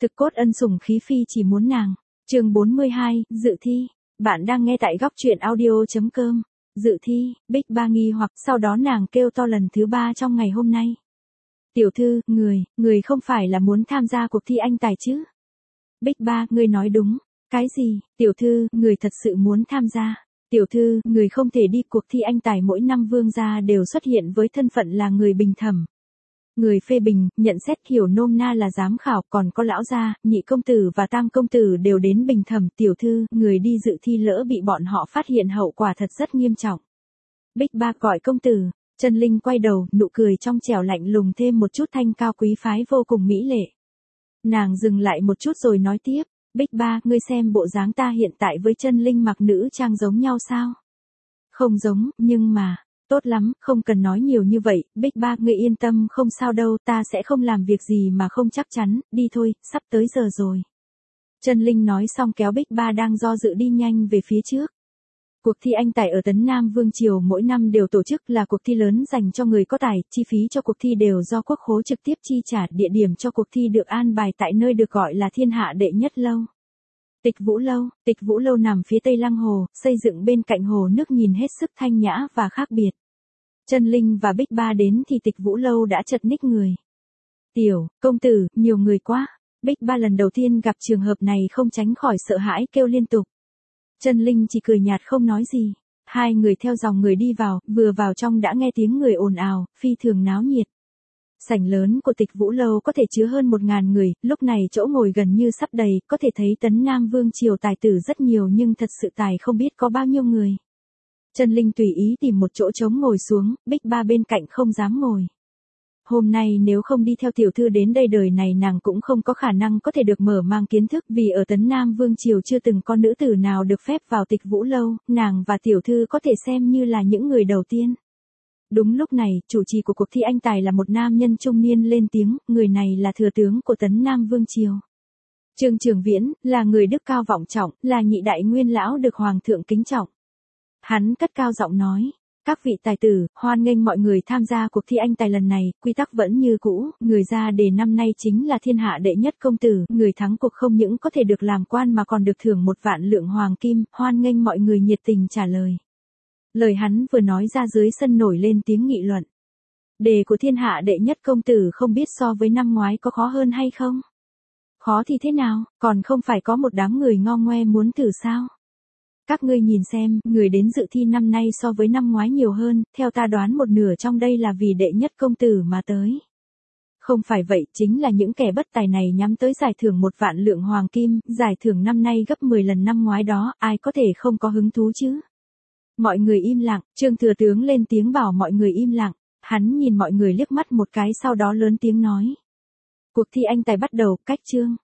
Thực cốt ân sủng khí phi chỉ muốn nàng. Chương 42, dự thi. Bạn đang nghe tại góc truyện audio.com. Dự thi, Bích Ba nghi hoặc sau đó nàng kêu to lần thứ 3 trong ngày hôm nay. Tiểu thư, người không phải là muốn tham gia cuộc thi anh tài chứ? Bích Ba, ngươi nói đúng. Cái gì? Tiểu thư, người thật sự muốn tham gia. Tiểu thư, người không thể đi cuộc thi anh tài, mỗi năm vương gia đều xuất hiện với thân phận là người bình thẩm. Người phê bình, nhận xét, hiểu nôm na là giám khảo, còn có lão gia, nhị công tử và tam công tử đều đến bình thẩm. Tiểu thư, người đi dự thi lỡ bị bọn họ phát hiện hậu quả thật rất nghiêm trọng. Bích Ba gọi công tử. Trần Linh quay đầu, nụ cười trong trẻo lạnh lùng thêm một chút thanh cao quý phái vô cùng mỹ lệ. Nàng dừng lại một chút rồi nói tiếp. Bích Ba, ngươi xem bộ dáng ta hiện tại với Trân Linh mặc nữ trang giống nhau sao? Không giống, nhưng mà, tốt lắm, không cần nói nhiều như vậy, Bích Ba, ngươi yên tâm, không sao đâu, ta sẽ không làm việc gì mà không chắc chắn, đi thôi, sắp tới giờ rồi. Trân Linh nói xong kéo Bích Ba đang do dự đi nhanh về phía trước. Cuộc thi anh tài ở Tấn Nam Vương Triều mỗi năm đều tổ chức, là cuộc thi lớn dành cho người có tài, chi phí cho cuộc thi đều do quốc khố trực tiếp chi trả, địa điểm cho cuộc thi được an bài tại nơi được gọi là thiên hạ đệ nhất lâu. Tịch Vũ Lâu nằm phía tây Lăng Hồ, xây dựng bên cạnh hồ nước, nhìn hết sức thanh nhã và khác biệt. Trân Linh và Bích Ba đến thì Tịch Vũ Lâu đã chật ních người. Tiểu công tử, nhiều người quá. Bích Ba lần đầu tiên gặp trường hợp này không tránh khỏi sợ hãi kêu liên tục. Trân Linh chỉ cười nhạt không nói gì. Hai người theo dòng người đi vào, vừa vào trong đã nghe tiếng người ồn ào, phi thường náo nhiệt. Sảnh lớn của Tịch Vũ Lâu có thể chứa hơn 1000 người, lúc này chỗ ngồi gần như sắp đầy, có thể thấy Tấn Nam Vương Triều tài tử rất nhiều nhưng thật sự tài không biết có bao nhiêu người. Trân Linh tùy ý tìm một chỗ trống ngồi xuống, Bích Ba bên cạnh không dám ngồi. Hôm nay nếu không đi theo tiểu thư đến đây, đời này nàng cũng không có khả năng có thể được mở mang kiến thức, vì ở Tấn Nam Vương Triều chưa từng có nữ tử nào được phép vào Tịch Vũ Lâu, nàng và tiểu thư có thể xem như là những người đầu tiên. Đúng lúc này, chủ trì của cuộc thi anh tài là một nam nhân trung niên lên tiếng, người này là thừa tướng của Tấn Nam Vương Triều. Trương Trường Viễn, là người đức cao vọng trọng, là nhị đại nguyên lão được hoàng thượng kính trọng. Hắn cất cao giọng nói. Các vị tài tử, hoan nghênh mọi người tham gia cuộc thi anh tài lần này, quy tắc vẫn như cũ, người ra đề năm nay chính là thiên hạ đệ nhất công tử, người thắng cuộc không những có thể được làm quan mà còn được thưởng 1 vạn lượng hoàng kim, hoan nghênh mọi người nhiệt tình trả lời. Lời hắn vừa nói ra dưới sân nổi lên tiếng nghị luận. Đề của thiên hạ đệ nhất công tử không biết so với năm ngoái có khó hơn hay không? Khó thì thế nào, còn không phải có một đám người ngo ngoe muốn thử sao? Các ngươi nhìn xem, người đến dự thi năm nay so với năm ngoái nhiều hơn, theo ta đoán một nửa trong đây là vì đệ nhất công tử mà tới. Không phải vậy, chính là những kẻ bất tài này nhắm tới giải thưởng 1 vạn lượng hoàng kim, giải thưởng năm nay gấp 10 lần năm ngoái đó, ai có thể không có hứng thú chứ? Mọi người im lặng, Trương thừa tướng lên tiếng bảo mọi người im lặng, hắn nhìn mọi người liếc mắt một cái sau đó lớn tiếng nói. Cuộc thi anh tài bắt đầu, cách chương.